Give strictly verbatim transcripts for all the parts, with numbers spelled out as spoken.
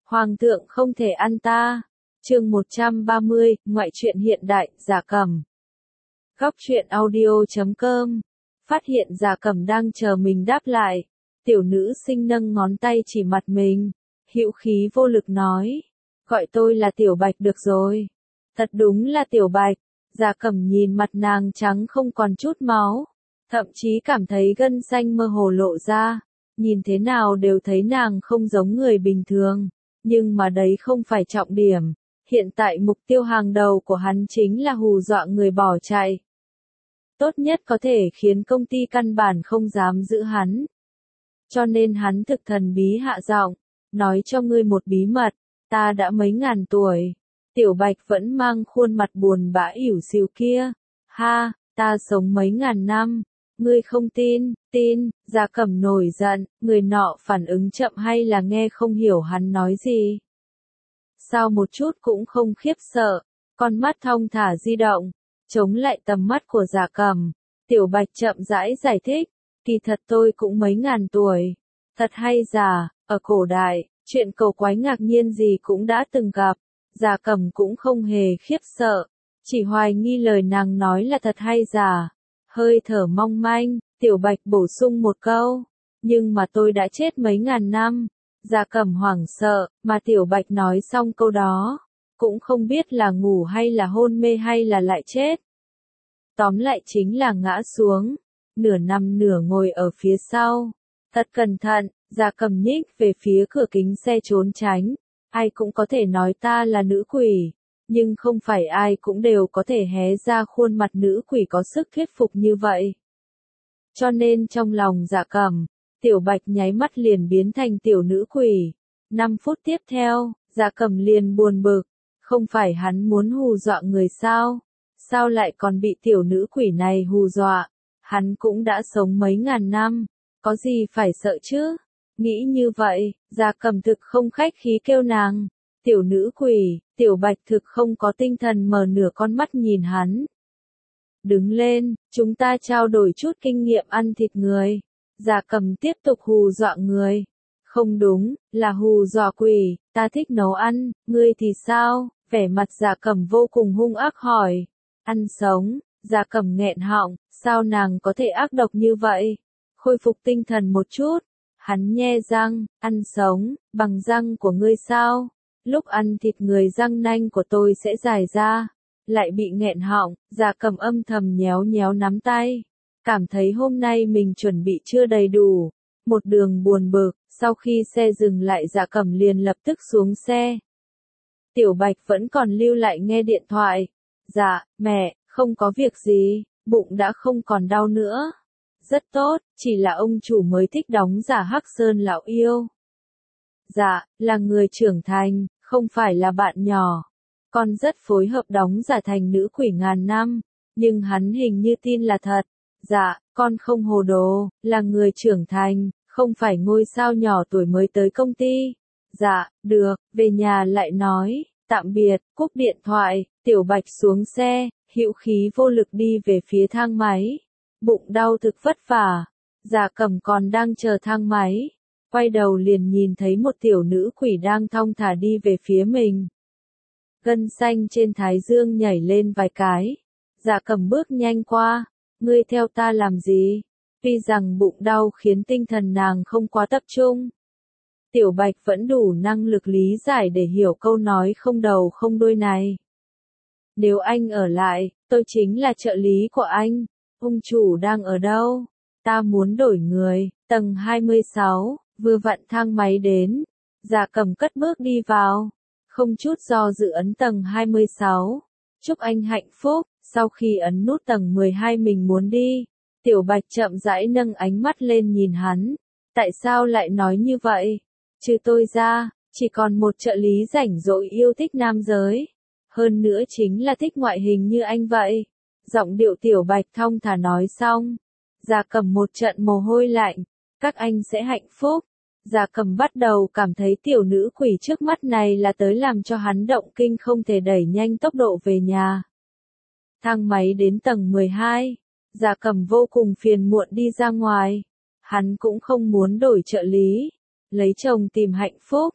Hoàng thượng không thể ăn ta. Chương một trăm ba mươi, ngoại truyện hiện đại, Giả Cẩm. Góc truyện audio chấm com. Phát hiện Giả Cẩm đang chờ mình đáp lại. Tiểu nữ sinh nâng ngón tay chỉ mặt mình, hữu khí vô lực nói, gọi tôi là Tiểu Bạch được rồi. Thật đúng là Tiểu Bạch. Giả Cẩm nhìn mặt nàng trắng không còn chút máu, thậm chí cảm thấy gân xanh mơ hồ lộ ra, nhìn thế nào đều thấy nàng không giống người bình thường, nhưng mà đấy không phải trọng điểm, hiện tại mục tiêu hàng đầu của hắn chính là hù dọa người bỏ chạy. Tốt nhất có thể khiến công ty căn bản không dám giữ hắn. Cho nên hắn thực thần bí hạ giọng, nói cho ngươi một bí mật, ta đã mấy ngàn tuổi. Tiểu Bạch vẫn mang khuôn mặt buồn bã ỉu xìu kia. Ha, ta sống mấy ngàn năm. Ngươi không tin, tin. Giả Cẩm nổi giận, người nọ phản ứng chậm hay là nghe không hiểu hắn nói gì. Sao một chút cũng không khiếp sợ, con mắt thong thả di động, chống lại tầm mắt của Giả Cẩm. Tiểu Bạch chậm rãi giải thích, kỳ thật tôi cũng mấy ngàn tuổi. Thật hay giả, ở cổ đại, chuyện cầu quái ngạc nhiên gì cũng đã từng gặp. Giả Cẩm cũng không hề khiếp sợ, chỉ hoài nghi lời nàng nói là thật hay giả. Hơi thở mong manh, Tiểu Bạch bổ sung một câu, nhưng mà tôi đã chết mấy ngàn năm. Giả Cẩm hoảng sợ, mà Tiểu Bạch nói xong câu đó, cũng không biết là ngủ hay là hôn mê hay là lại chết. Tóm lại chính là ngã xuống, nửa nằm nửa ngồi ở phía sau. Thật cẩn thận, Giả Cẩm nhích về phía cửa kính xe trốn tránh. Ai cũng có thể nói ta là nữ quỷ, nhưng không phải ai cũng đều có thể hé ra khuôn mặt nữ quỷ có sức thuyết phục như vậy. Cho nên trong lòng Giả Cẩm, Tiểu Bạch nháy mắt liền biến thành tiểu nữ quỷ. Năm phút tiếp theo, Giả Cẩm liền buồn bực, không phải hắn muốn hù dọa người sao? Sao lại còn bị tiểu nữ quỷ này hù dọa? Hắn cũng đã sống mấy ngàn năm, có gì phải sợ chứ? Nghĩ như vậy, Giả Cẩm thực không khách khí kêu nàng, tiểu nữ quỷ. Tiểu Bạch thực không có tinh thần mở nửa con mắt nhìn hắn. Đứng lên, chúng ta trao đổi chút kinh nghiệm ăn thịt người. Giả Cẩm tiếp tục hù dọa người. Không đúng, là hù dọa quỷ, ta thích nấu ăn, ngươi thì sao? Vẻ mặt Giả Cẩm vô cùng hung ác hỏi. Ăn sống. Giả Cẩm nghẹn họng, sao nàng có thể ác độc như vậy? Khôi phục tinh thần một chút. Hắn nhe răng, ăn sống, bằng răng của ngươi sao? Lúc ăn thịt người răng nanh của tôi sẽ dài ra. Lại bị nghẹn họng, Giả Cẩm âm thầm nhéo nhéo nắm tay. Cảm thấy hôm nay mình chuẩn bị chưa đầy đủ. Một đường buồn bực, sau khi xe dừng lại Giả Cẩm liền lập tức xuống xe. Tiểu Bạch vẫn còn lưu lại nghe điện thoại. Dạ, mẹ, không có việc gì, bụng đã không còn đau nữa. Rất tốt, chỉ là ông chủ mới thích đóng giả Hắc Sơn lão yêu. Dạ, là người trưởng thành, không phải là bạn nhỏ. Con rất phối hợp đóng giả thành nữ quỷ ngàn năm, nhưng hắn hình như tin là thật. Dạ, con không hồ đồ, là người trưởng thành, không phải ngôi sao nhỏ tuổi mới tới công ty. Dạ, được, về nhà lại nói, tạm biệt, cúp điện thoại, Tiểu Bạch xuống xe, hữu khí vô lực đi về phía thang máy. Bụng đau thực vất vả. Giả Cẩm còn đang chờ thang máy, quay đầu liền nhìn thấy một tiểu nữ quỷ đang thong thả đi về phía mình. Gân xanh trên thái dương nhảy lên vài cái. Giả Cẩm bước nhanh qua, ngươi theo ta làm gì? Tuy rằng bụng đau khiến tinh thần nàng không quá tập trung. Tiểu Bạch vẫn đủ năng lực lý giải để hiểu câu nói không đầu không đuôi này. Nếu anh ở lại, tôi chính là trợ lý của anh. Ông chủ đang ở đâu? Ta muốn đổi người. Tầng hai mươi sáu, vừa vặn thang máy đến. Giả Cẩm cất bước đi vào. Không chút do dự ấn tầng hai mươi sáu. Chúc anh hạnh phúc. Sau khi ấn nút tầng mười hai mình muốn đi. Tiểu Bạch chậm rãi nâng ánh mắt lên nhìn hắn. Tại sao lại nói như vậy? Trừ tôi ra, chỉ còn một trợ lý rảnh rỗi yêu thích nam giới. Hơn nữa chính là thích ngoại hình như anh vậy. Giọng điệu Tiểu Bạch thong thả nói xong. Giả Cẩm một trận mồ hôi lạnh. Các anh sẽ hạnh phúc. Giả Cẩm bắt đầu cảm thấy tiểu nữ quỷ trước mắt này là tới làm cho hắn động kinh không thể đẩy nhanh tốc độ về nhà. Thang máy đến tầng mười hai. Giả Cẩm vô cùng phiền muộn đi ra ngoài. Hắn cũng không muốn đổi trợ lý. Lấy chồng tìm hạnh phúc.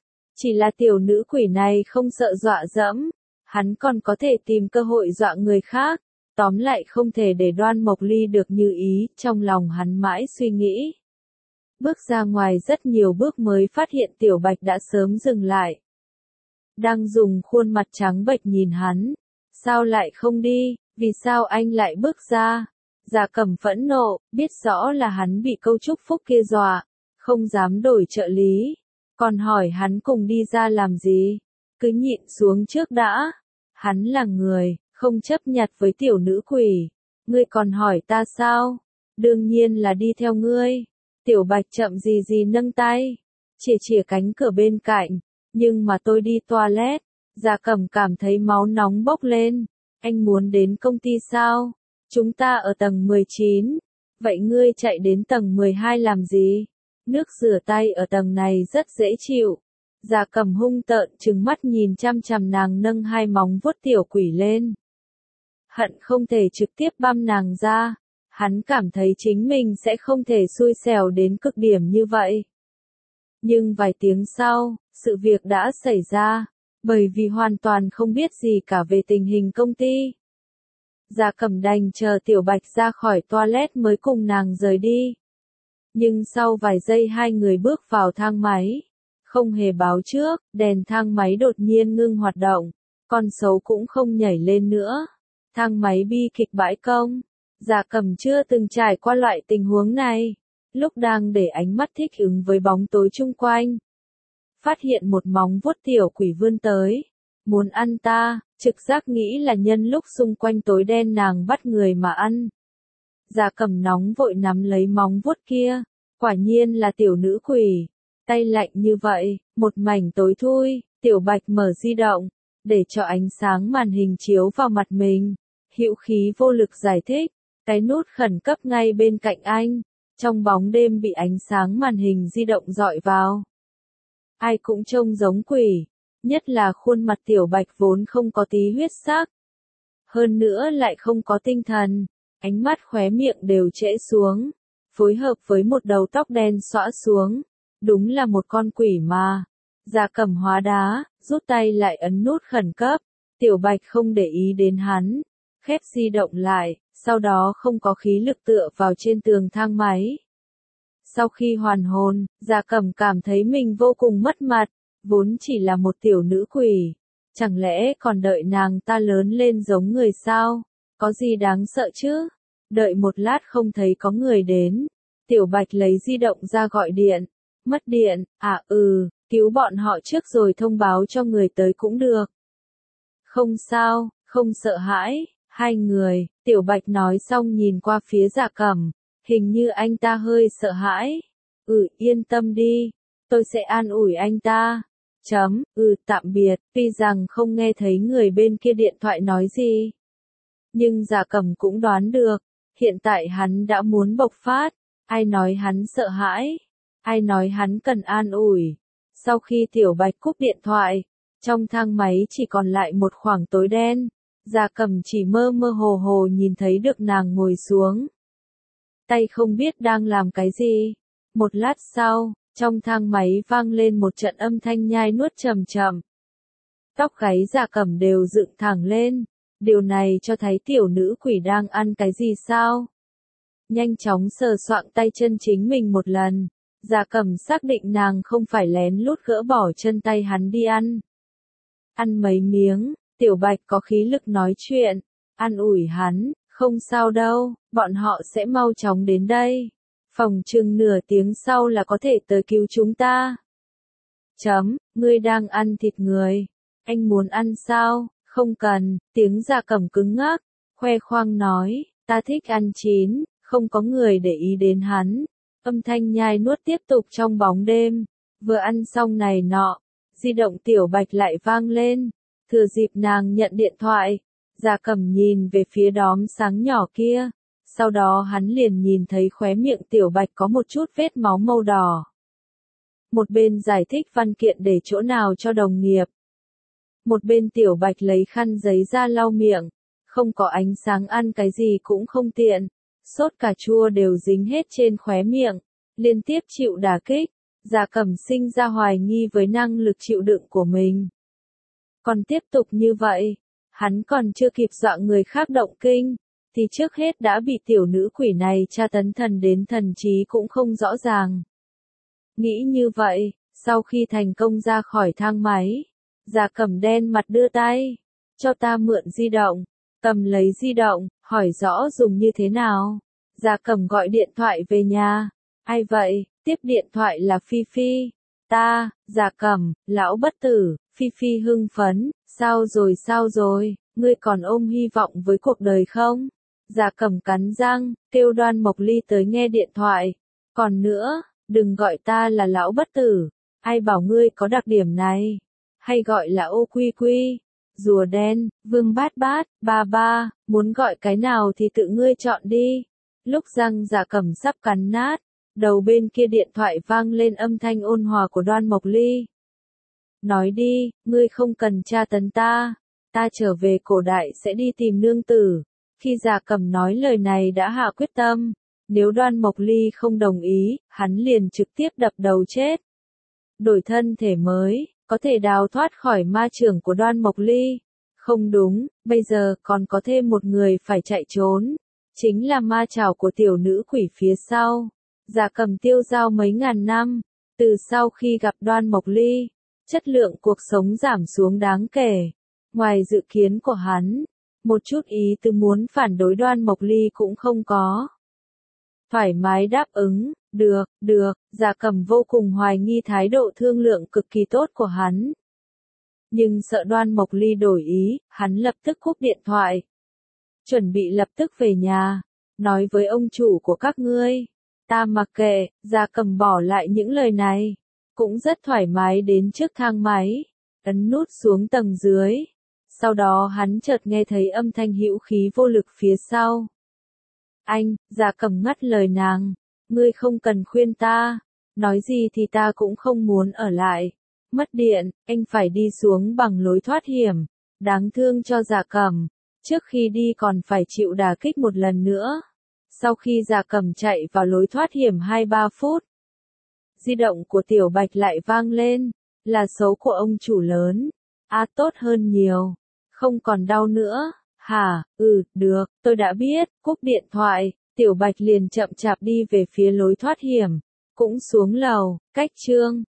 Chỉ là tiểu nữ quỷ này không sợ dọa dẫm, hắn còn có thể tìm cơ hội dọa người khác. Tóm lại không thể để Đoan Mộc Ly được như ý, trong lòng hắn mãi suy nghĩ. Bước ra ngoài rất nhiều bước mới phát hiện Tiểu Bạch đã sớm dừng lại. Đang dùng khuôn mặt trắng bệch nhìn hắn. Sao lại không đi, vì sao anh lại bước ra? Dạ Cẩm phẫn nộ, biết rõ là hắn bị câu chúc phúc kia dọa, không dám đổi trợ lý. Còn hỏi hắn cùng đi ra làm gì? Cứ nhịn xuống trước đã. Hắn là người, không chấp nhặt với tiểu nữ quỷ. Ngươi còn hỏi ta sao? Đương nhiên là đi theo ngươi. Tiểu Bạch chậm gì gì nâng tay, chìa chìa cánh cửa bên cạnh. Nhưng mà tôi đi toilet. Dạ Cẩm cảm thấy máu nóng bốc lên. Anh muốn đến công ty sao? Chúng ta ở tầng mười chín. Vậy ngươi chạy đến tầng mười hai làm gì? Nước rửa tay ở tầng này rất dễ chịu. Dạ Cẩm hung tợn trừng mắt nhìn chăm chằm nàng nâng hai móng vuốt tiểu quỷ lên. Hận không thể trực tiếp băm nàng ra. Hắn cảm thấy chính mình sẽ không thể xui xẻo đến cực điểm như vậy. Nhưng vài tiếng sau, sự việc đã xảy ra, bởi vì hoàn toàn không biết gì cả về tình hình công ty. Dạ Cẩm đành chờ Tiểu Bạch ra khỏi toilet mới cùng nàng rời đi. Nhưng sau vài giây hai người bước vào thang máy. Không hề báo trước, đèn thang máy đột nhiên ngưng hoạt động. Con sấu cũng không nhảy lên nữa. Thang máy bi kịch bãi công. Dạ Cẩm chưa từng trải qua loại tình huống này. Lúc đang để ánh mắt thích ứng với bóng tối chung quanh. Phát hiện một móng vuốt tiểu quỷ vươn tới. Muốn ăn ta, trực giác nghĩ là nhân lúc xung quanh tối đen nàng bắt người mà ăn. Dạ Cẩm nóng vội nắm lấy móng vuốt kia. Quả nhiên là tiểu nữ quỷ. Tay lạnh như vậy, một mảnh tối thui, Tiểu Bạch mở di động, để cho ánh sáng màn hình chiếu vào mặt mình. Hữu khí vô lực giải thích, cái nút khẩn cấp ngay bên cạnh anh, trong bóng đêm bị ánh sáng màn hình di động dọi vào. Ai cũng trông giống quỷ, nhất là khuôn mặt Tiểu Bạch vốn không có tí huyết sắc. Hơn nữa lại không có tinh thần, ánh mắt khóe miệng đều trễ xuống, phối hợp với một đầu tóc đen xõa xuống. Đúng là một con quỷ mà. Dạ Cẩm hóa đá, rút tay lại ấn nút khẩn cấp. Tiểu Bạch không để ý đến hắn. Khép di động lại, sau đó không có khí lực tựa vào trên tường thang máy. Sau khi hoàn hồn, Dạ Cẩm cảm thấy mình vô cùng mất mặt. Vốn chỉ là một tiểu nữ quỷ. Chẳng lẽ còn đợi nàng ta lớn lên giống người sao? Có gì đáng sợ chứ? Đợi một lát không thấy có người đến. Tiểu Bạch lấy di động ra gọi điện. Mất điện, à ừ, cứu bọn họ trước rồi thông báo cho người tới cũng được. Không sao, không sợ hãi, hai người, Tiểu Bạch nói xong nhìn qua phía Dạ Cẩm, hình như anh ta hơi sợ hãi. Ừ, yên tâm đi, tôi sẽ an ủi anh ta. Chấm, ừ, tạm biệt, tuy rằng không nghe thấy người bên kia điện thoại nói gì. Nhưng Dạ Cẩm cũng đoán được, hiện tại hắn đã muốn bộc phát, ai nói hắn sợ hãi. Ai nói hắn cần an ủi. Sau khi Tiểu Bạch cúp điện thoại, trong thang máy chỉ còn lại một khoảng tối đen. Dạ Cẩm chỉ mơ mơ hồ hồ nhìn thấy được nàng ngồi xuống. Tay không biết đang làm cái gì. Một lát sau, trong thang máy vang lên một trận âm thanh nhai nuốt trầm trầm. Tóc gáy Dạ Cẩm đều dựng thẳng lên. Điều này cho thấy tiểu nữ quỷ đang ăn cái gì sao? Nhanh chóng sờ soạng tay chân chính mình một lần. Dạ Cẩm xác định nàng không phải lén lút gỡ bỏ chân tay hắn đi ăn. Ăn mấy miếng, Tiểu Bạch có khí lực nói chuyện, an ủi hắn, không sao đâu, bọn họ sẽ mau chóng đến đây. Phòng chừng nửa tiếng sau là có thể tới cứu chúng ta. Chấm, ngươi đang ăn thịt người. Anh muốn ăn sao? Không cần, tiếng Dạ Cẩm cứng ngắc, khoe khoang nói, ta thích ăn chín, không có người để ý đến hắn. Âm thanh nhai nuốt tiếp tục trong bóng đêm. Vừa ăn xong này nọ, di động Tiểu Bạch lại vang lên. Thừa dịp nàng nhận điện thoại, Dạ Cẩm nhìn về phía đóm sáng nhỏ kia. Sau đó hắn liền nhìn thấy khóe miệng Tiểu Bạch có một chút vết máu màu đỏ. Một bên giải thích văn kiện để chỗ nào cho đồng nghiệp. Một bên Tiểu Bạch lấy khăn giấy ra lau miệng. Không có ánh sáng ăn cái gì cũng không tiện. Sốt cà chua đều dính hết trên khóe miệng, liên tiếp chịu đả kích. Gia Cẩm sinh ra hoài nghi với năng lực chịu đựng của mình. Còn tiếp tục như vậy, hắn còn chưa kịp dọa người khác động kinh, thì trước hết đã bị tiểu nữ quỷ này tra tấn thần đến thần trí cũng không rõ ràng. Nghĩ như vậy, sau khi thành công ra khỏi thang máy, Gia Cẩm đen mặt đưa tay, cho ta mượn di động, cầm lấy di động, hỏi rõ dùng như thế nào. Gia Cẩm gọi điện thoại về nhà. Ai vậy? Tiếp điện thoại là Phi Phi. Ta, Gia Cẩm, lão bất tử. Phi Phi hưng phấn, sao rồi sao rồi, ngươi còn ôm hy vọng với cuộc đời không? Gia Cẩm cắn răng, kêu Đoan Mộc Ly tới nghe điện thoại. Còn nữa, đừng gọi ta là lão bất tử, ai bảo ngươi có đặc điểm này, hay gọi là ô quy quy, rùa đen, vương bát bát, ba ba, muốn gọi cái nào thì tự ngươi chọn đi. Lúc răng Gia Cẩm sắp cắn nát, đầu bên kia điện thoại vang lên âm thanh ôn hòa của Đoan Mộc Ly. Nói đi, ngươi không cần tra tấn ta, ta trở về cổ đại sẽ đi tìm nương tử. Khi Gia Cẩm nói lời này đã hạ quyết tâm, nếu Đoan Mộc Ly không đồng ý, hắn liền trực tiếp đập đầu chết. Đổi thân thể mới, có thể đào thoát khỏi ma chưởng của Đoan Mộc Ly. Không đúng, bây giờ còn có thêm một người phải chạy trốn, chính là ma chảo của tiểu nữ quỷ phía sau. Gia Cẩm tiêu dao mấy ngàn năm, từ sau khi gặp Đoan Mộc Ly, chất lượng cuộc sống giảm xuống đáng kể. Ngoài dự kiến của hắn, một chút ý tứ muốn phản đối Đoan Mộc Ly cũng không có. Thoải mái đáp ứng, được, được, Gia Cẩm vô cùng hoài nghi thái độ thương lượng cực kỳ tốt của hắn. Nhưng sợ Đoan Mộc Ly đổi ý, hắn lập tức cúp điện thoại. Chuẩn bị lập tức về nhà, nói với ông chủ của các ngươi. Ta mặc kệ, Gia Cẩm bỏ lại những lời này. Cũng rất thoải mái đến trước thang máy, ấn nút xuống tầng dưới. Sau đó hắn chợt nghe thấy âm thanh hữu khí vô lực phía sau. Anh, Gia Cẩm ngắt lời nàng, ngươi không cần khuyên ta, nói gì thì ta cũng không muốn ở lại. Mất điện, anh phải đi xuống bằng lối thoát hiểm, đáng thương cho Gia Cẩm, trước khi đi còn phải chịu đả kích một lần nữa. Sau khi Gia Cẩm chạy vào lối thoát hiểm hai ba phút, di động của Tiểu Bạch lại vang lên, là số của ông chủ lớn. À tốt hơn nhiều, không còn đau nữa. Hả, ừ, được, tôi đã biết, cúp điện thoại, Tiểu Bạch liền chậm chạp đi về phía lối thoát hiểm, cũng xuống lầu, cách chương